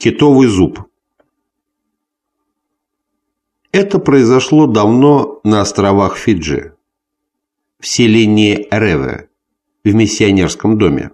Китовый зуб. Это произошло давно на островах Фиджи, в селении Реве, в миссионерском доме.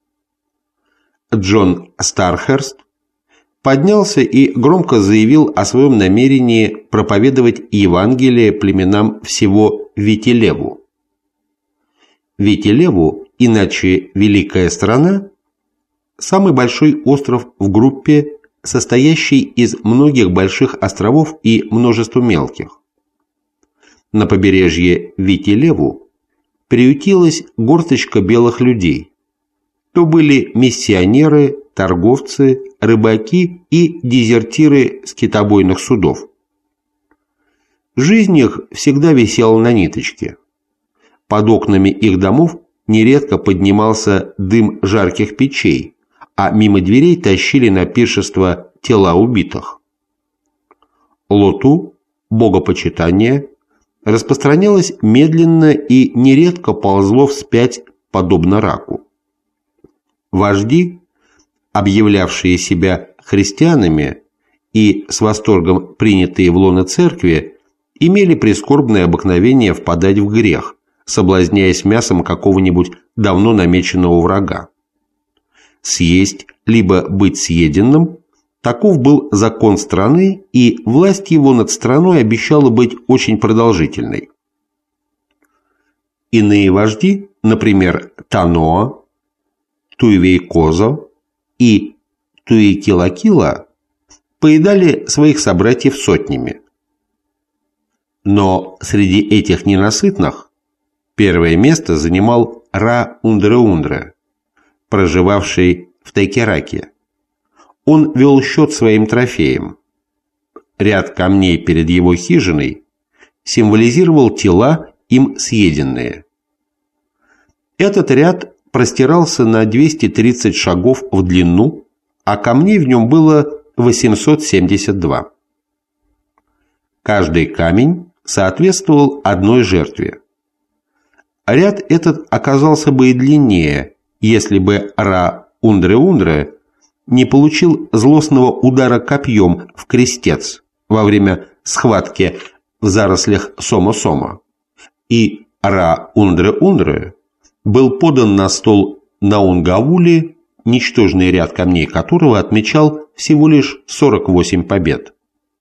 Джон Стархерст поднялся и громко заявил о своем намерении проповедовать Евангелие племенам всего Вити-Леву. Вити-Леву, иначе Великая страна, самый большой остров в группе, состоящий из многих больших островов и множества мелких. На побережье Вити-Леву приютилась горсточка белых людей. То были миссионеры, торговцы, рыбаки и дезертиры с китобойных судов. Жизнь их всегда висела на ниточке. Под окнами их домов нередко поднимался дым жарких печей, а мимо дверей тащили на пиршество тела убитых. Лоту, богопочитание, распространялось медленно и нередко ползло вспять, подобно раку. Вожди, объявлявшие себя христианами и с восторгом принятые в лоно церкви, имели прискорбное обыкновение впадать в грех, соблазняясь мясом какого-нибудь давно намеченного врага. Съесть, либо быть съеденным – таков был закон страны, и власть его над страной обещала быть очень продолжительной. Иные вожди, например, Таноа, Туивейкозо и Туикилакила, поедали своих собратьев сотнями. Но среди этих ненасытных первое место занимал Ра-Ундре-Ундре, проживавший в Тайкераке. Он вел счет своим трофеям. Ряд камней перед его хижиной символизировал тела, им съеденные. Этот ряд простирался на 230 шагов в длину, а камней в нем было 872. Каждый камень соответствовал одной жертве. Ряд этот оказался бы и длиннее, если бы Ра-Ундре-Ундре не получил злостного удара копьем в крестец во время схватки в зарослях Сомо-Сомо, и Ра-Ундре-Ундре был подан на стол Наунгаули, ничтожный ряд камней которого отмечал всего лишь 48 побед.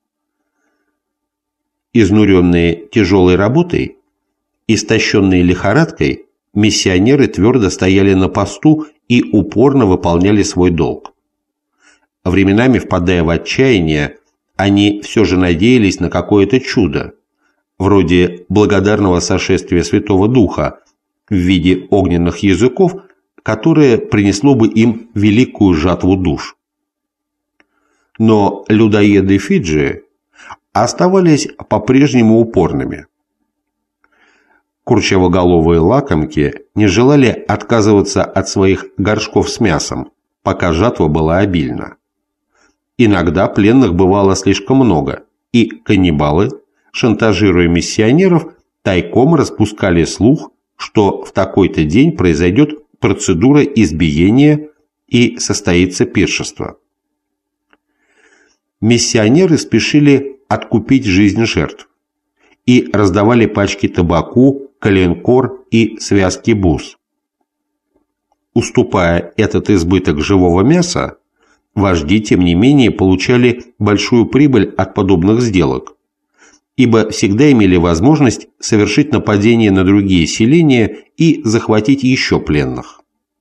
Изнуренные тяжелой работой, истощенные лихорадкой, миссионеры твердо стояли на посту и упорно выполняли свой долг. Временами, впадая в отчаяние, они все же надеялись на какое-то чудо, вроде благодарного сошествия Святого Духа в виде огненных языков, которое принесло бы им великую жатву душ. Но людоеды Фиджи оставались по-прежнему упорными. Курчавоголовые лакомки не желали отказываться от своих горшков с мясом, пока жатва была обильна. Иногда пленных бывало слишком много, и каннибалы, шантажируя миссионеров, тайком распускали слух, что в такой-то день произойдет процедура избиения и состоится пиршество. Миссионеры спешили откупить жизнь жертв и раздавали пачки табаку, коленкор и связки бус. Уступая этот избыток живого мяса, вожди, тем не менее, получали большую прибыль от подобных сделок, ибо всегда имели возможность совершить нападение на другие селения и захватить еще пленных.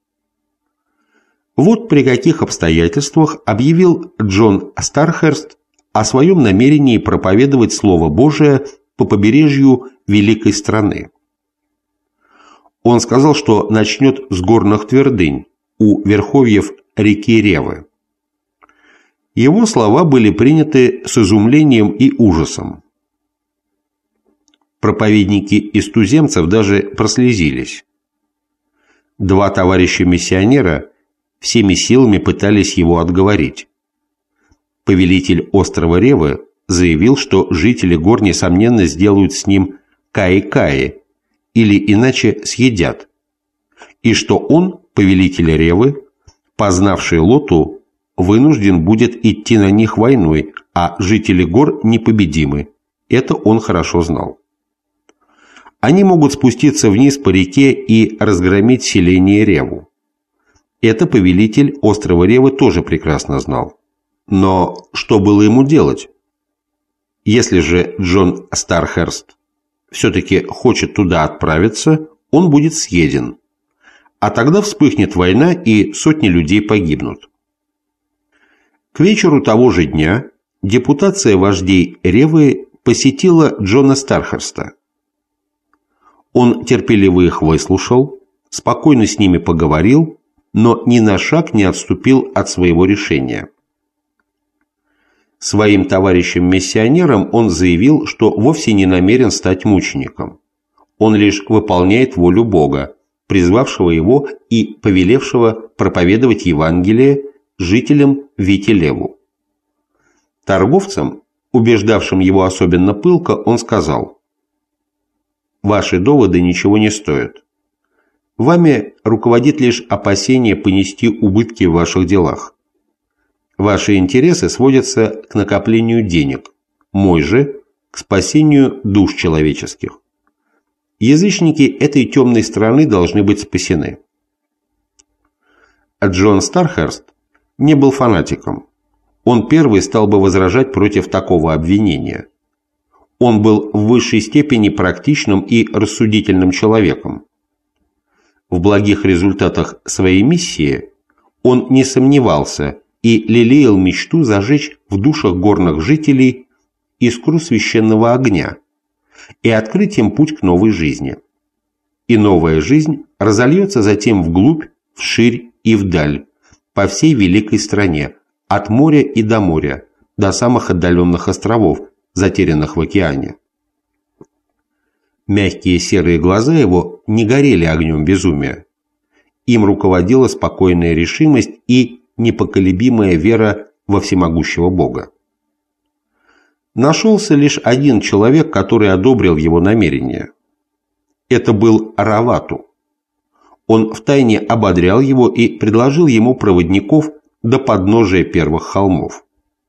Вот при каких обстоятельствах объявил Джон Стархерст о своем намерении проповедовать Слово Божие по побережью Великой страны. Он сказал, что начнет с горных твердынь у верховьев реки Ревы. Его слова были приняты с изумлением и ужасом. Проповедники из туземцев даже прослезились. Два товарища-миссионера всеми силами пытались его отговорить. Повелитель острова Ревы заявил, что жители гор, несомненно, сделают с ним каи-каи, или иначе съедят, и что он, повелитель Ревы, познавший Лоту, вынужден будет идти на них войной, а жители гор непобедимы. Это он хорошо знал. Они могут спуститься вниз по реке и разгромить селение Реву. Это повелитель острова Ревы тоже прекрасно знал. Но что было ему делать? Если же Джон Стархерст все-таки хочет туда отправиться, он будет съеден. А тогда вспыхнет война, и сотни людей погибнут. К вечеру того же дня депутация вождей Ревы посетила Джона Стархерста. Он терпеливо их выслушал, спокойно с ними поговорил, но ни на шаг не отступил от своего решения. Своим товарищам-миссионерам он заявил, что вовсе не намерен стать мучеником. Он лишь выполняет волю Бога, призвавшего его и повелевшего проповедовать Евангелие жителям Вити-Леву. Торговцам, убеждавшим его особенно пылко, он сказал: «Ваши доводы ничего не стоят. Вами руководит лишь опасение понести убытки в ваших делах. Ваши интересы сводятся к накоплению денег, мой же – к спасению душ человеческих. Язычники этой темной страны должны быть спасены». Джон Стархерст не был фанатиком. Он первый стал бы возражать против такого обвинения. Он был в высшей степени практичным и рассудительным человеком. В благих результатах своей миссии он не сомневался и лелеял мечту зажечь в душах горных жителей искру священного огня и открыть им путь к новой жизни. И новая жизнь разольется затем вглубь, вширь и вдаль, по всей великой стране, от моря и до моря, до самых отдаленных островов, затерянных в океане. Мягкие серые глаза его не горели огнем безумия. Им руководила спокойная решимость и непоколебимая вера во всемогущего Бога. Нашелся лишь один человек, который одобрил его намерение. Это был Аравату. Он втайне ободрял его и предложил ему проводников до подножия первых холмов.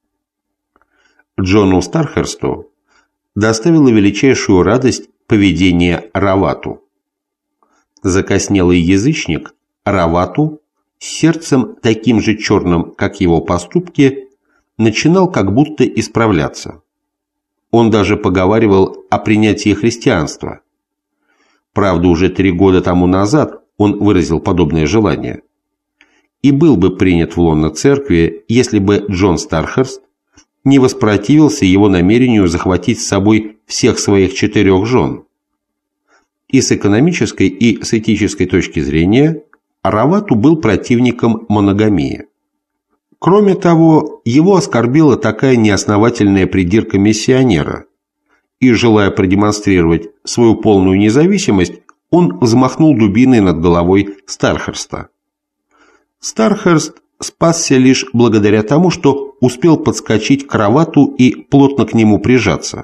Джону Стархерсту доставило величайшую радость поведение Аравату. Закоснелый язычник Аравату с сердцем таким же черным, как его поступки, начинал как будто исправляться. Он даже поговаривал о принятии христианства. Правда, уже 3 года тому назад он выразил подобное желание. И был бы принят в лоно церкви, если бы Джон Стархерст не воспротивился его намерению захватить с собой всех своих 4 жен. И с экономической, и с этической точки зрения Аравату был противником моногамии. Кроме того, его оскорбила такая неосновательная придирка миссионера, и, желая продемонстрировать свою полную независимость, он взмахнул дубиной над головой Стархерста. Стархерст спасся лишь благодаря тому, что успел подскочить к Аравату и плотно к нему прижаться.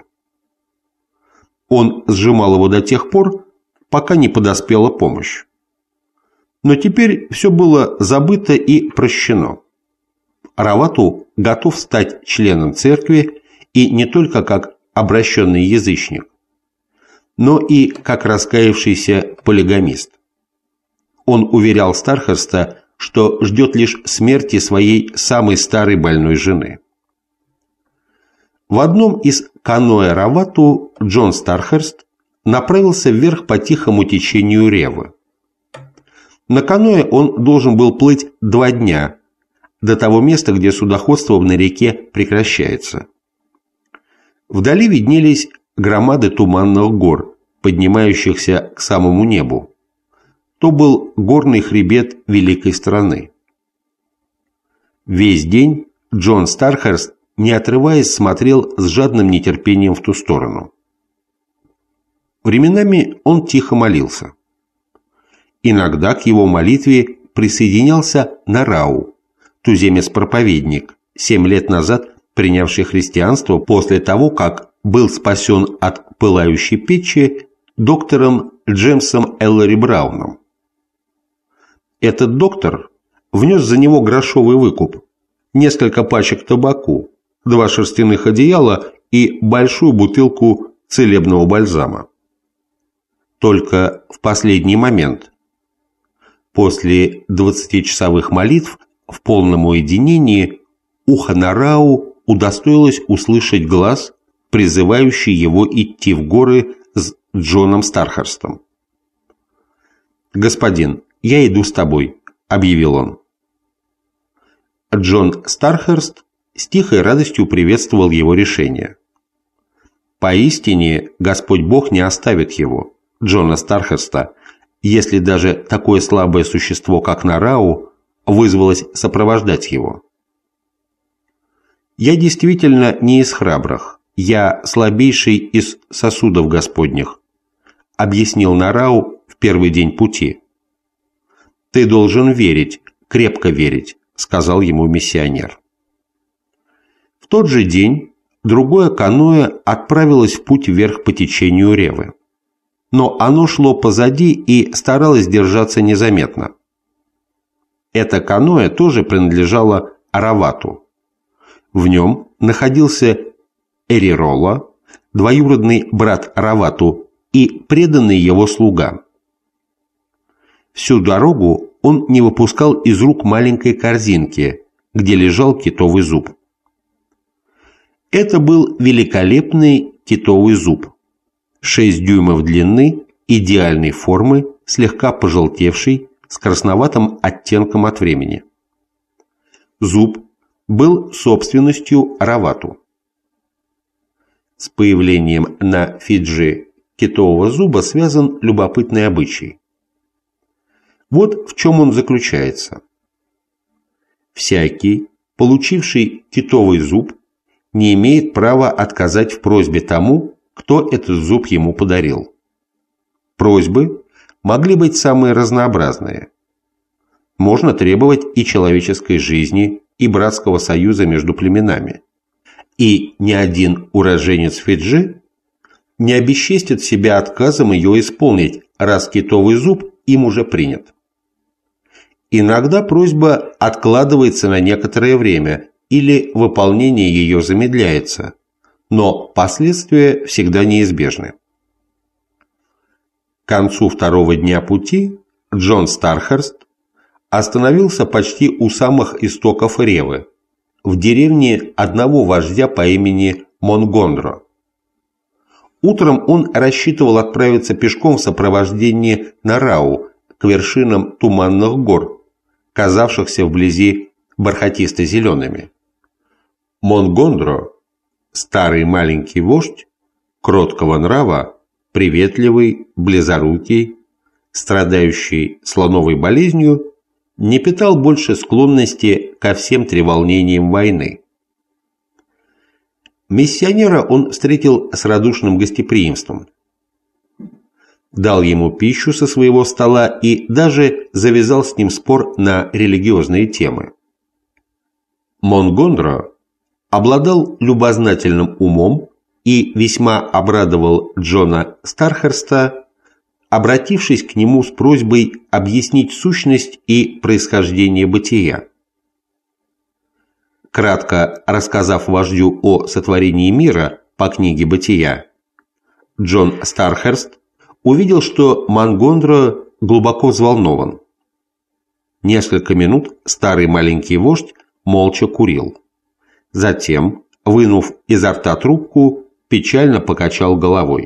Он сжимал его до тех пор, пока не подоспела помощь. Но теперь все было забыто и прощено. Аравату готов стать членом церкви, и не только как обращенный язычник, но и как раскаявшийся полигамист. Он уверял Стархерста, что ждет лишь смерти своей самой старой больной жены. В одном из каноэ Аравату Джон Стархерст направился вверх по тихому течению Ревы. На каноэ он должен был плыть 2 дня, до того места, где судоходство на реке прекращается. Вдали виднелись громады туманных гор, поднимающихся к самому небу. То был горный хребет великой страны. Весь день Джон Стархерст, не отрываясь, смотрел с жадным нетерпением в ту сторону. Временами он тихо молился. Иногда к его молитве присоединялся Нарау, туземец-проповедник, 7 лет назад принявший христианство после того, как был спасен от пылающей печи доктором Джемсом Эллари Брауном. Этот доктор внес за него грошовый выкуп, несколько пачек табаку, 2 шерстяных одеяла и большую бутылку целебного бальзама. Только в последний момент, после 20-часовых молитв в полном уединении, ухо Нарау удостоилось услышать глаз, призывающий его идти в горы с Джоном Стархерстом. «Господин, я иду с тобой», — объявил он. Джон Стархерст с тихой радостью приветствовал его решение. Поистине, Господь Бог не оставит его, Джона Стархерста, если даже такое слабое существо, как Нарау, вызвалось сопровождать его. «Я действительно не из храбрых, я слабейший из сосудов Господних», — объяснил Нарау в первый день пути. «Ты должен верить, крепко верить», — сказал ему миссионер. В тот же день другое каноэ отправилось в путь вверх по течению Ревы. Но оно шло позади и старалось держаться незаметно. Это каноэ тоже принадлежало Аравату. В нем находился Эрирола, двоюродный брат Аравату и преданный его слуга. Всю дорогу он не выпускал из рук маленькой корзинки, где лежал китовый зуб. Это был великолепный китовый зуб, 6 дюймов длины, идеальной формы, слегка пожелтевший, с красноватым оттенком от времени. Зуб был собственностью Аравату. С появлением на Фиджи китового зуба связан любопытный обычай. Вот в чем он заключается. Всякий, получивший китовый зуб, не имеет права отказать в просьбе тому, кто этот зуб ему подарил. Просьбы могли быть самые разнообразные. Можно требовать и человеческой жизни, и братского союза между племенами. И ни один уроженец Фиджи не обесчестит себя отказом ее исполнить, раз китовый зуб им уже принят. Иногда просьба откладывается на некоторое время, или выполнение ее замедляется, но последствия всегда неизбежны. К концу второго дня пути Джон Стархерст остановился почти у самых истоков Ревы, в деревне одного вождя по имени Монгондро. Утром он рассчитывал отправиться пешком в сопровождении Нарау к вершинам туманных гор, казавшихся вблизи бархатисто-зелеными. Монгондро, старый маленький вождь, кроткого нрава, приветливый, близорукий, страдающий слоновой болезнью, не питал больше склонности ко всем треволнениям войны. Миссионера он встретил с радушным гостеприимством, дал ему пищу со своего стола и даже завязал с ним спор на религиозные темы. Монгондро обладал любознательным умом и весьма обрадовал Джона Стархерста, обратившись к нему с просьбой объяснить сущность и происхождение бытия. Кратко рассказав вождю о сотворении мира по книге «Бытия», Джон Стархерст увидел, что Монгондро глубоко взволнован. Несколько минут старый маленький вождь молча курил. Затем, вынув изо рта трубку, печально покачал головой.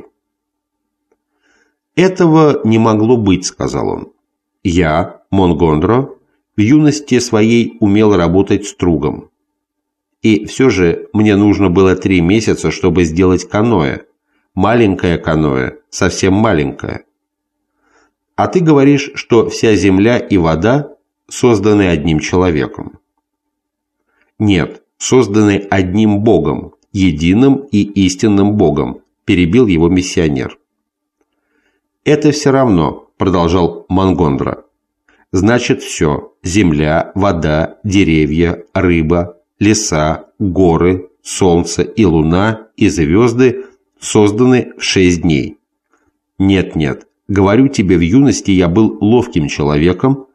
«Этого не могло быть», — сказал он. «Я, Монгондро, в юности своей умел работать стругом. И все же мне нужно было 3 месяца, чтобы сделать каноэ. Маленькое каноэ, совсем маленькое. А ты говоришь, что вся земля и вода созданы одним человеком». «Нет, созданы одним Богом, единым и истинным Богом», – перебил его миссионер. «Это все равно», – продолжал Монгондро. «Значит, все – земля, вода, деревья, рыба, леса, горы, солнце и луна и звезды созданы в 6 дней. Нет, говорю тебе, в юности я был ловким человеком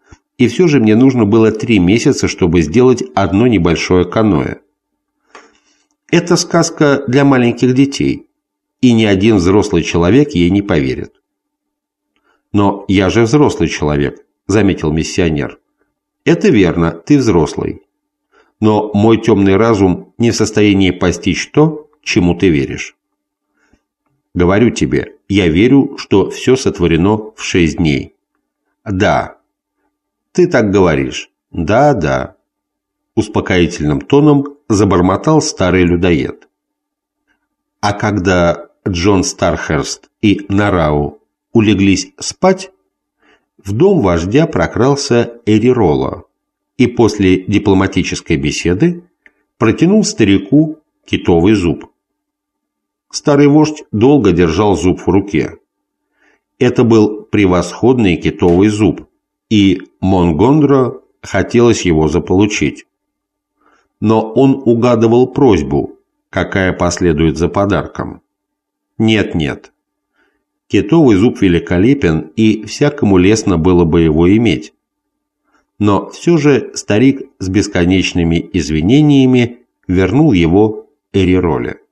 И все же мне нужно было 3 месяца, чтобы сделать одно небольшое каноэ. Это сказка для маленьких детей, и ни один взрослый человек ей не поверит. «Но я же взрослый человек», – заметил миссионер. «Это верно, ты взрослый. Но мой темный разум не в состоянии постичь то, чему ты веришь. Говорю тебе, я верю, что все сотворено в 6 дней. Да, ты так говоришь. Да. Успокоительным тоном забормотал старый людоед. А когда Джон Стархерст и Нарау улеглись спать, в дом вождя прокрался Эрирола и после дипломатической беседы протянул старику китовый зуб. Старый вождь долго держал зуб в руке. Это был превосходный китовый зуб, и Монгондро хотелось его заполучить. Но он угадывал просьбу, какая последует за подарком. Нет. Китовый зуб великолепен, и всякому лестно было бы его иметь. Но все же старик с бесконечными извинениями вернул его Эрироле.